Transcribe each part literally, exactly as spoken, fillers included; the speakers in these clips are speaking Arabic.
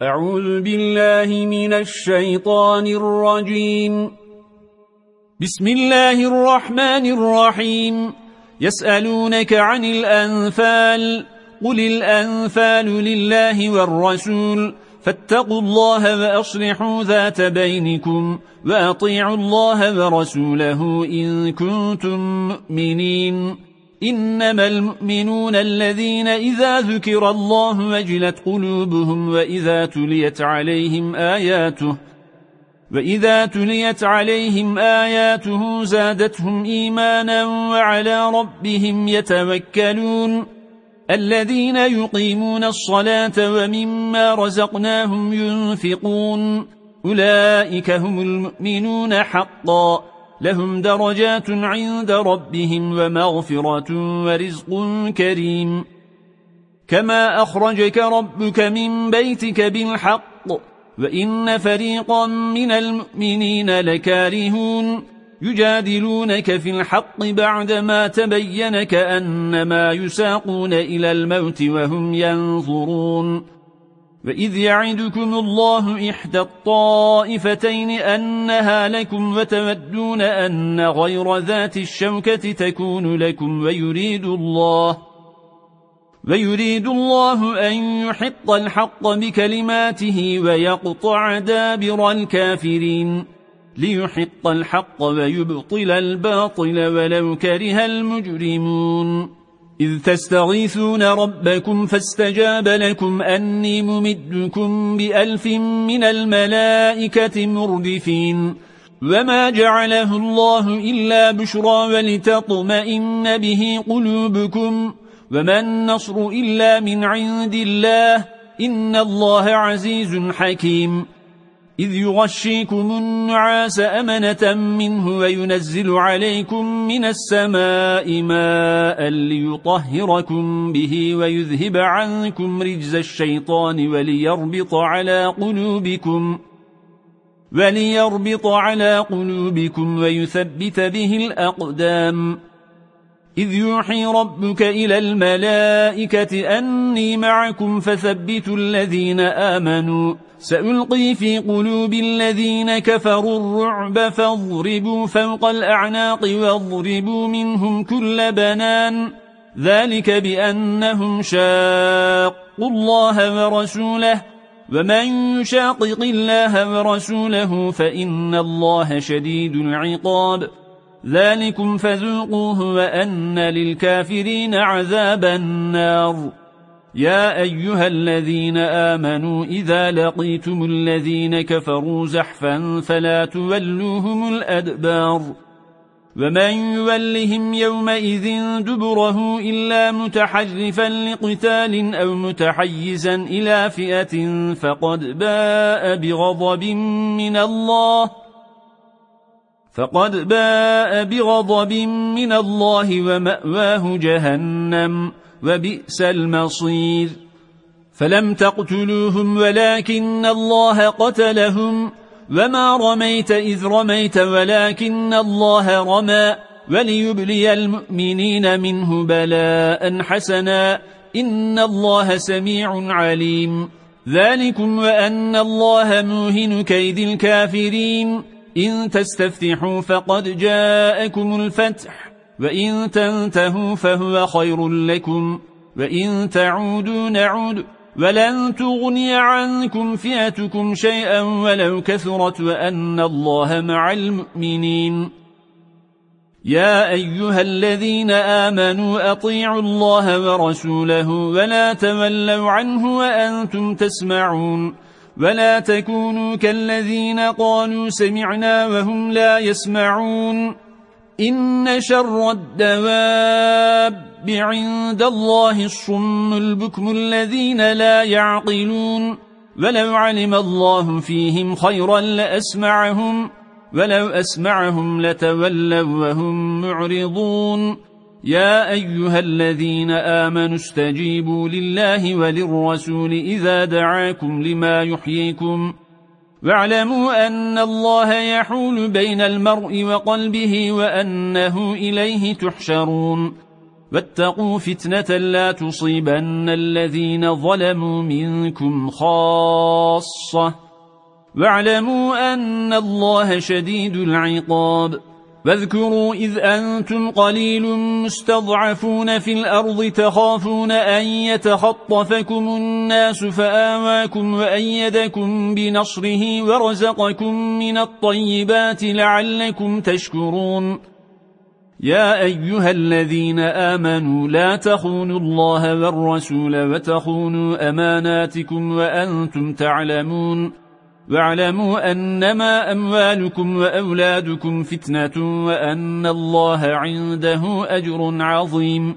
أعوذ بالله من الشيطان الرجيم. بسم الله الرحمن الرحيم. يسألونك عن الأنفال، قل الأنفال لله والرسول، فاتقوا الله وأصلحوا ذات بينكم، وأطيعوا الله ورسوله إن كنتم مؤمنين. إنما المؤمنون الذين إذا ذكر الله وجلت قلوبهم وإذا تليت عليهم آياته وإذا تليت عليهم آياته زادتهم إيمانا وعلى ربهم يتوكلون. الذين يقيمون الصلاة ومما رزقناهم ينفقون، أولئك هم المؤمنون حقا، لهم درجات عند ربهم ومغفرة ورزق كريم. كما أخرجك ربك من بيتك بالحق، وإن فريقا من المؤمنين لكارهون، يجادلونك في الحق بعدما تبين كأنما يساقون إلى الموت وهم ينظرون. وإذ يعدكم الله إحدى الطائفتين أنها لكم وتودون أن غير ذات الشوكة تكون لكم ويريد الله ويريد الله أن يحق الحق بكلماته ويقطع دابر الكافرين، ليحق الحق ويبطل الباطل ولو كره المجرمون. إذ تستغيثون ربكم فاستجاب لكم أني ممدكم بألف من الملائكة مردفين، وما جعله الله إلا بشرى ولتطمئن به قلوبكم، وما النصر إلا من عند الله، إن الله عزيز حكيم. إذ يغشيكم النعاس أمنة منه وينزل عليكم من السماء ماء ليطهركم به ويذهب عنكم رجز الشيطان وليربط على قلوبكم وليربط على قلوبكم ويثبت به الأقدام. إذ يوحي ربك إلى الملائكة أني معكم فثبتوا الذين آمنوا، سألقي في قلوب الذين كفروا الرعب فاضربوا فوق الأعناق واضربوا منهم كل بنان، ذلك بأنهم شاقوا الله ورسوله، ومن يشاقق الله ورسوله فإن الله شديد العقاب. ذلكم فذوقوه وأن للكافرين عذاب النار. يا أيها الذين آمنوا إذا لقيتم الذين كفروا زحفا فلا تولوهم الأدبار، ومن يولهم يومئذ دبره إلا متحرفا لقتال أو متحيزا إلى فئة فقد باء بغضب من الله فقد باء بغضب من الله ومأواه جهنم وبئس المصير. فلم تقتلوهم ولكن الله قتلهم، وما رميت إذ رميت ولكن الله رمى، وليبلي المؤمنين منه بلاء حسنا، إن الله سميع عليم. ذلكم وأن الله موهن كيد الكافرين. إن تستفتحوا فقد جاءكم الفتح، وإن تنتهوا فهو خير لكم، وإن تعودوا نعود، ولن تغني عنكم فئتكم شيئا ولو كثرت، وأن الله مع المؤمنين. يا أيها الذين آمنوا أطيعوا الله ورسوله ولا تولوا عنه وأنتم تسمعون، ولا تكونوا كالذين قالوا سمعنا وهم لا يسمعون. إن شر الدواب عند الله الصم البكم الذين لا يعقلون، ولو علم الله فيهم خيرا لأسمعهم، ولو أسمعهم لتولوا وهم معرضون. يا أيها الذين آمنوا استجيبوا لله وللرسول إذا دعاكم لما يحييكم، واعلموا أن الله يحول بين المرء وقلبه وأنه إليه تحشرون. واتقوا فتنة لا تصيبن الذين ظلموا منكم خاصة واعلموا أن الله شديد العقاب. واذكروا إذ أنتم قليل مستضعفون في الأرض تخافون أن يتخطفكم الناس فآواكم وأيدكم بنصره ورزقكم من الطيبات لعلكم تشكرون. يا أيها الذين آمنوا لا تخونوا الله والرسول وتخونوا أماناتكم وأنتم تعلمون. واعلموا أنما أموالكم وأولادكم فتنة وأن الله عنده أجر عظيم.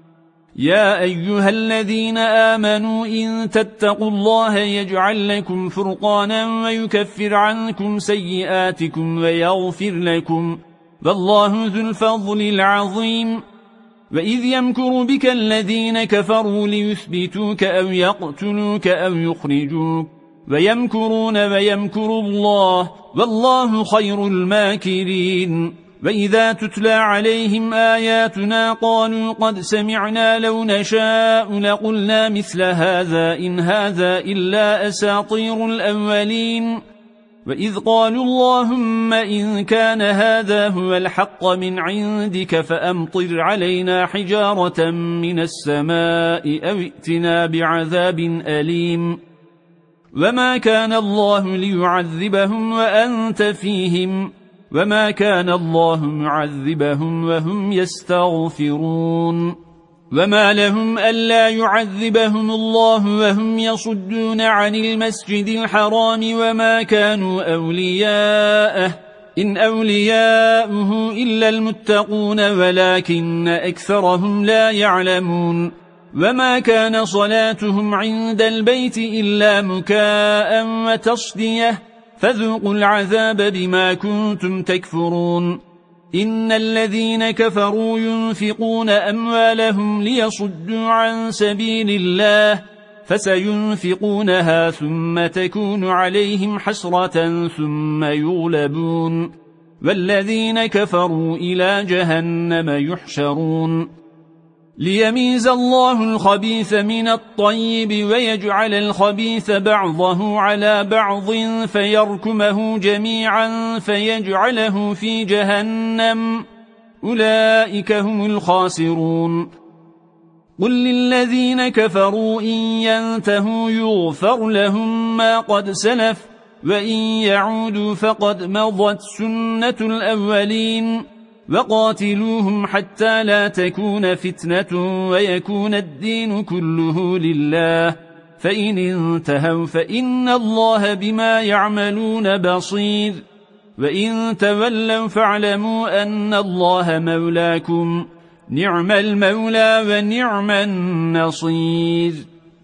يا أيها الذين آمنوا إن تتقوا الله يجعل لكم فرقانا ويكفر عنكم سيئاتكم ويغفر لكم والله ذو الفضل العظيم. وإذ يمكر بك الذين كفروا ليثبتوك أو يقتلوك أو يخرجوك ويمكرون ويمكر الله والله خير الماكرين. وإذا تتلى عليهم آياتنا قالوا قد سمعنا لو نشاء لقلنا مثل هذا إن هذا إلا أساطير الأولين. وإذ قالوا اللهم إن كان هذا هو الحق من عندك فأمطر علينا حجارة من السماء أو ائتنا بعذاب أليم. وما كان الله ليعذبهم وأنت فيهم وما كان الله معذبهم وهم يستغفرون. وما لهم ألا يعذبهم الله وهم يصدون عن المسجد الحرام وما كانوا أولياءه إن أولياؤه إلا المتقون ولكن أكثرهم لا يعلمون. وما كان صلاتهم عند البيت إلا مكاء وتصدية فذوقوا العذاب بما كنتم تكفرون. إن الذين كفروا ينفقون أموالهم ليصدوا عن سبيل الله فسينفقونها ثم تكون عليهم حسرة ثم يغلبون والذين كفروا إلى جهنم يحشرون. ليميز الله الخبيث من الطيب ويجعل الخبيث بعضه على بعض فيركمه جميعا فيجعله في جهنم أولئك هم الخاسرون. قل للذين كفروا إن ينتهوا يغفر لهم ما قد سلف وإن يعودوا فقد مضت سنة الأولين. وقاتلوهم حتى لا تكون فتنة ويكون الدين كله لله فإن انتهوا فإن الله بما يعملون بصير. وإن تولوا فاعلموا أن الله مولاكم نعم المولى ونعم النصير.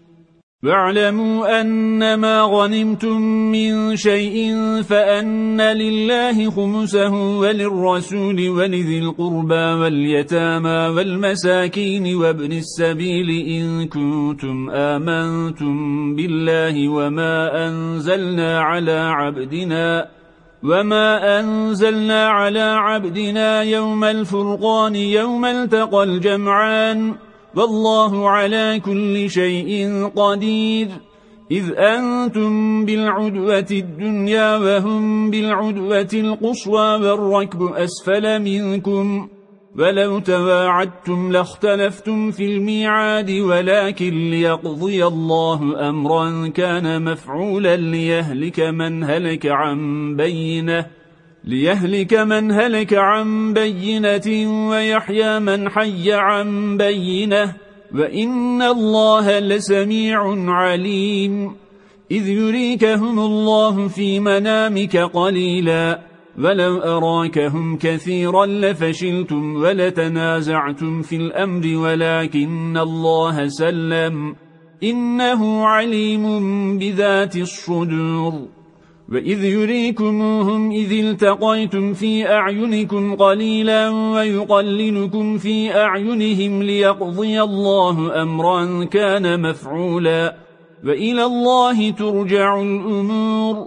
واعلموا أنما غنمتم من شيء فأن لله خمسه وللرسول ولذي القربى واليتامى والمساكين وابن السبيل إن كنتم آمنتم بالله وما أنزلنا على عبدنا وما أنزلنا على عبدنا يوم الفرقان يوم التقى الجمعان والله على كل شيء قدير. إذ أنتم بالعدوة الدنيا وهم بالعدوة القصوى والركب أسفل منكم ولو تواعدتم لاختلفتم في الميعاد ولكن ليقضي الله أمرا كان مفعولا ليهلك من هلك عن بينه ليهلك من هلك عن بينة ويحيى من حي عن بينة وإن الله لسميع عليم. إذ يريكهم الله في منامك قليلا ولو أراكهم كثيرا لفشلتم ولتنازعتم في الأمر ولكن الله سلم إنه عليم بذات الصدور. وإذ يريكموهم إذ التقيتم في أعينكم قليلا ويقللكم في أعينهم ليقضي الله أمرا كان مفعولا وإلى الله ترجع الأمور.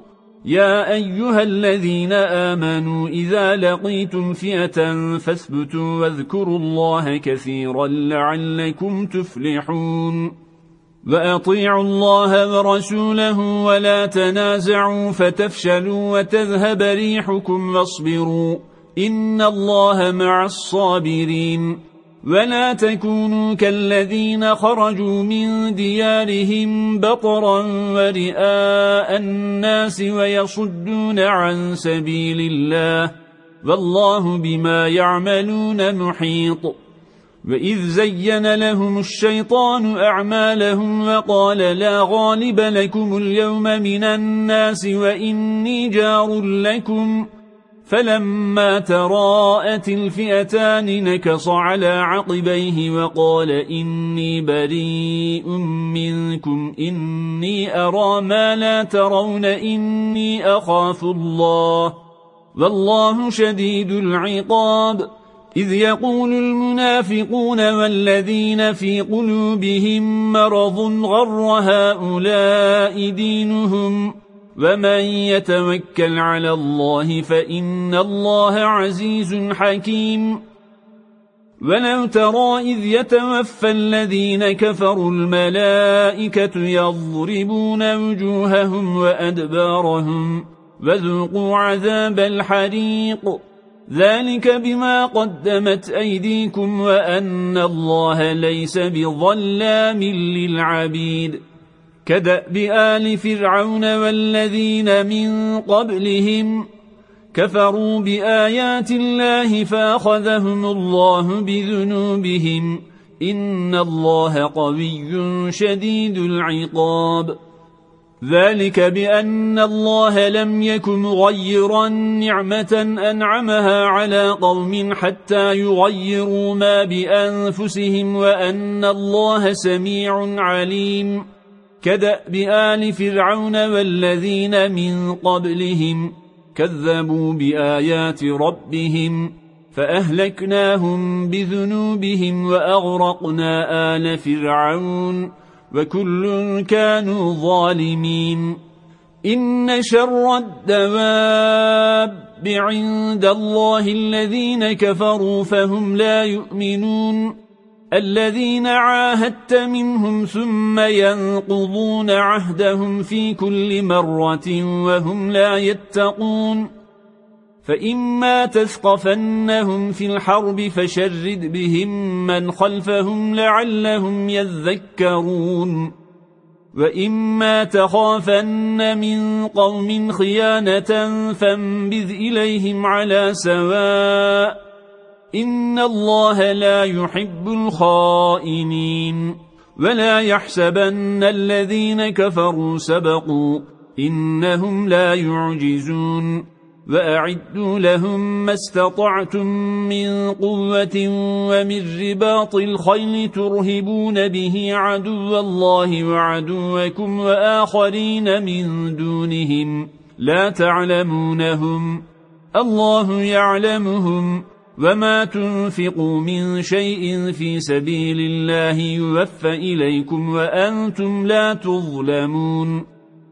يا أيها الذين آمنوا إذا لقيتم فئة فاثبتوا واذكروا الله كثيرا لعلكم تفلحون وأطيعوا الله ورسوله ولا تنازعوا فتفشلوا وتذهب ريحكم واصبروا إن الله مع الصابرين ولا تكونوا كالذين خرجوا من ديارهم بطرا ورئاء الناس ويصدون عن سبيل الله والله بما يعملون محيط وإذ زين لهم الشيطان أعمالهم وقال لا غالب لكم اليوم من الناس وإني جار لكم فلما تراءت الفئتان نكص على عقبيه وقال إني بريء منكم إني أرى ما لا ترون إني أخاف الله والله شديد العقاب إذ يقول المنافقون والذين في قلوبهم مرض غر هؤلاء دينهم ومن يتوكل على الله فإن الله عزيز حكيم ولو ترى إذ يتوفى الذين كفروا الملائكة يضربون وجوههم وأدبارهم وذوقوا عذاب الحريق ذلك بما قدمت أيديكم وأن الله ليس بظلام للعبيد كدأب آل فرعون والذين من قبلهم كفروا بآيات الله فأخذهم الله بذنوبهم إن الله قوي شديد العقاب ذلك بأن الله لم يكن مغيرا نعمة أنعمها على قوم حتى يغيروا ما بأنفسهم وأن الله سميع عليم كدأب آل فرعون والذين من قبلهم كذبوا بآيات ربهم فأهلكناهم بذنوبهم وأغرقنا آل فرعون وكل كانوا ظالمين إن شر الدواب عند الله الذين كفروا فهم لا يؤمنون الذين عاهدت منهم ثم ينقضون عهدهم في كل مرة وهم لا يتقون فإما تثقفنهم في الحرب فشرد بهم من خلفهم لعلهم يذكرون وإما تخافن من قوم خيانة فانبذ إليهم على سواء إن الله لا يحب الخائنين ولا يحسبن الذين كفروا سبقوا إنهم لا يعجزون وأعدوا لهم ما استطعتم من قوة ومن رباط الخيل ترهبون به عدو الله وعدوكم وآخرين من دونهم لا تعلمونهم الله يعلمهم وما تنفقوا من شيء في سبيل الله يوفى إليكم وأنتم لا تظلمون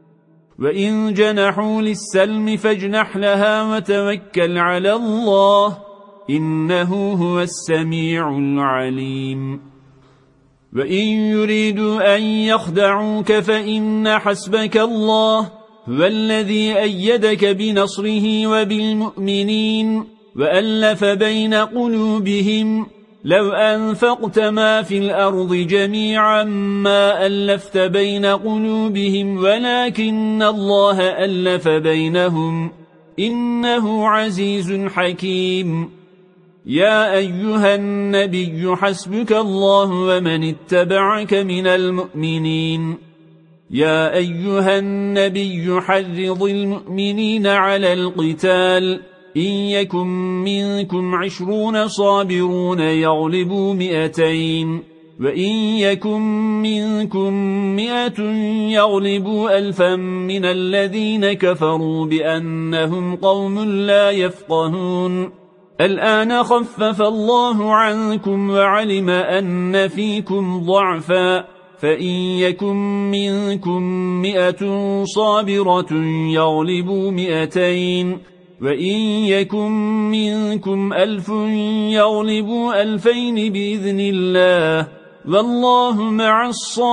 وإن جنحوا للسلم فاجنح لها وتوكل على الله إنه هو السميع العليم وإن يريدوا أن يخدعوك فإن حسبك الله هو الذي أيدك بنصره وبالمؤمنين وألف بين قلوبهم لو أنفقت ما في الأرض جميعا ما ألفت بين قلوبهم ولكن الله ألف بينهم إنه عزيز حكيم يا أيها النبي حسبك الله ومن اتبعك من المؤمنين يا أيها النبي حرض المؤمنين على القتال إن يكن منكم عشرون صابرون يغلبوا مئتين وإن يكن منكم مئة يغلبوا ألفا من الذين كفروا بأنهم قوم لا يفقهون الآن خفف الله عنكم وعلم أن فيكم ضعفا فإن يكن منكم مئة صابرة يغلبوا مئتين وإن يكن منكم ألف يغلبوا ألفين بإذن الله والله مع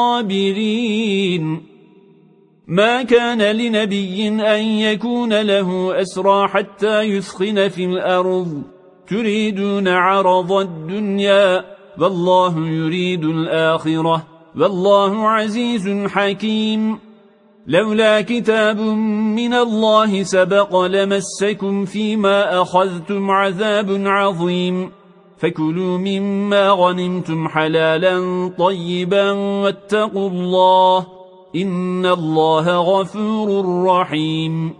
الصابرين. ما كان لنبي أن يكون له أسرى حتى يثخن في الأرض تريدون عرض الدنيا والله يريد الآخرة والله عزيز حكيم. لولا كتاب من الله سبق لمسكم فيما أخذتم عذاب عظيم فكلوا مما غنمتم حلالا طيبا واتقوا الله إن الله غفور رحيم.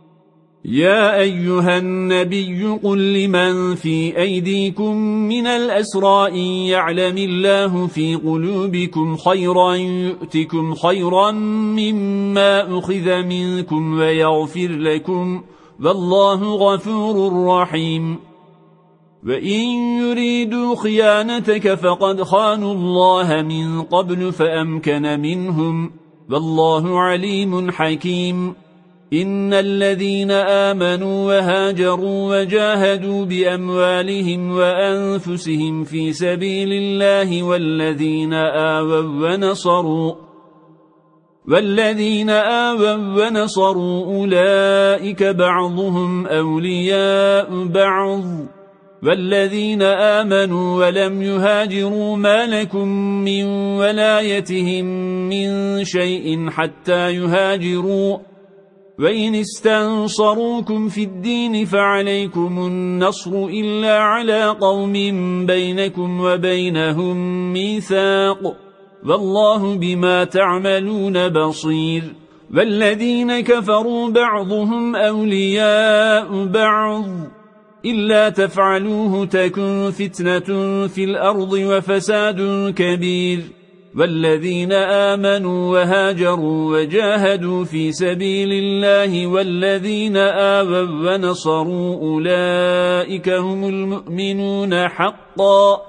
يا أيها النبي قل لمن في أيديكم من الأسرى إن يعلم الله في قلوبكم خيرا يؤتكم خيرا مما أخذ منكم ويغفر لكم والله غفور رحيم. وإن يريدوا خيانتك فقد خانوا الله من قبل فأمكن منهم والله عليم حكيم. إن الذين آمنوا وهاجروا وجاهدوا بأموالهم وأنفسهم في سبيل الله والذين آووا ونصروا والذين آووا ونصروا أولئك بعضهم أولياء بعض والذين آمنوا ولم يهاجروا ما لكم من ولايتهم من شيء حتى يهاجروا وإن استنصروكم في الدين فعليكم النصر إلا على قوم بينكم وبينهم ميثاق والله بما تعملون بصير. والذين كفروا بعضهم أولياء بعض إلا تفعلوه تكن فتنة في الأرض وفساد كبير. والذين آمنوا وهاجروا وجاهدوا في سبيل الله والذين آووا ونصروا أولئك هم المؤمنون حقا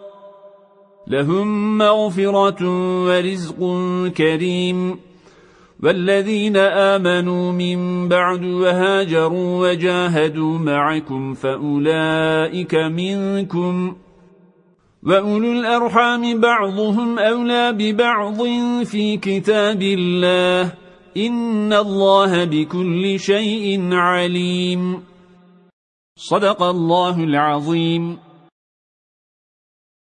لهم مغفرة ورزق كريم. والذين آمنوا من بعد وهاجروا وجاهدوا معكم فأولئك منكم وأولو الأرحام بعضهم أولى ببعض في كتاب الله إن الله بكل شيء عليم. صدق الله العظيم.